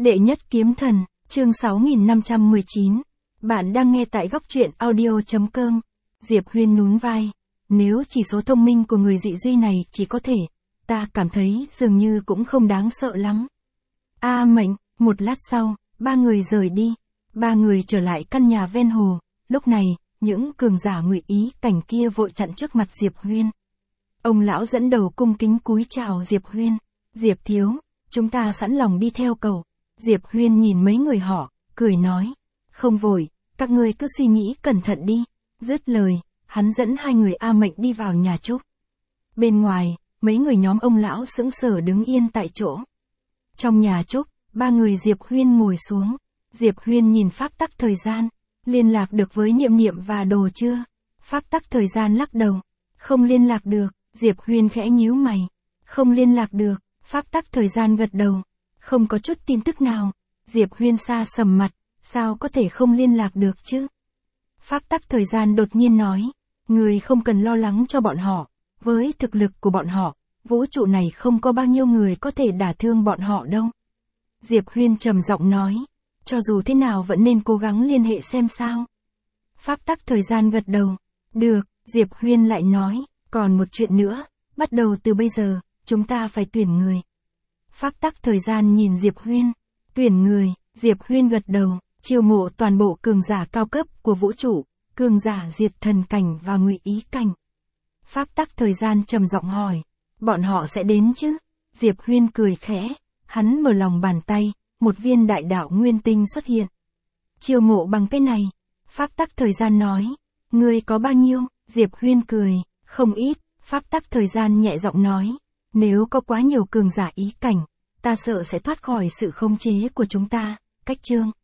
Đệ nhất kiếm thần, chương 6519. Bạn đang nghe tại góc truyện audio.com. Diệp Huyên nhún vai. Nếu chỉ số thông minh của người dị duy này chỉ có thể, ta cảm thấy dường như cũng không đáng sợ lắm. Mệnh, một lát sau, ba người rời đi. Ba người trở lại căn nhà ven hồ. Lúc này, những cường giả ngụy ý cảnh kia vội chặn trước mặt Diệp Huyên. Ông lão dẫn đầu cung kính cúi chào Diệp Huyên. Diệp thiếu, chúng ta sẵn lòng đi theo cậu. Diệp Huyên nhìn mấy người họ, cười nói. Không vội, các ngươi cứ suy nghĩ cẩn thận đi. Dứt lời, hắn dẫn hai người Mệnh đi vào nhà Trúc. Bên ngoài, mấy người nhóm ông lão sững sờ đứng yên tại chỗ. Trong nhà Trúc, ba người Diệp Huyên ngồi xuống. Diệp Huyên nhìn pháp tắc thời gian. Liên lạc được với Niệm Niệm và Đồ chưa? Pháp tắc thời gian lắc đầu. Không liên lạc được. Diệp Huyên khẽ nhíu mày. Không liên lạc được. Pháp tắc thời gian gật đầu. Không có chút tin tức nào. Diệp Huyên xa sầm mặt. Sao có thể không liên lạc được chứ? Pháp tắc thời gian đột nhiên nói. Người không cần lo lắng cho bọn họ. Với thực lực của bọn họ, vũ trụ này không có bao nhiêu người có thể đả thương bọn họ đâu. Diệp Huyên trầm giọng nói. Cho dù thế nào vẫn nên cố gắng liên hệ xem sao. Pháp tắc thời gian gật đầu. Được, Diệp Huyên lại nói. Còn một chuyện nữa, bắt đầu từ bây giờ, chúng ta phải tuyển người. Pháp tắc thời gian nhìn Diệp Huyên. Tuyển người, Diệp Huyên gật đầu, chiêu mộ toàn bộ cường giả cao cấp của vũ trụ, cường giả diệt thần cảnh và ngụy ý cảnh. Pháp tắc thời gian trầm giọng hỏi, bọn họ sẽ đến chứ? Diệp Huyên cười khẽ, hắn mở lòng bàn tay, một viên đại đạo nguyên tinh xuất hiện. Chiêu mộ bằng cái này, pháp tắc thời gian nói, ngươi có bao nhiêu? Diệp Huyên cười, không ít, pháp tắc thời gian nhẹ giọng nói, nếu có quá nhiều cường giả ý cảnh, ta sợ sẽ thoát khỏi sự khống chế của chúng ta. Cách chương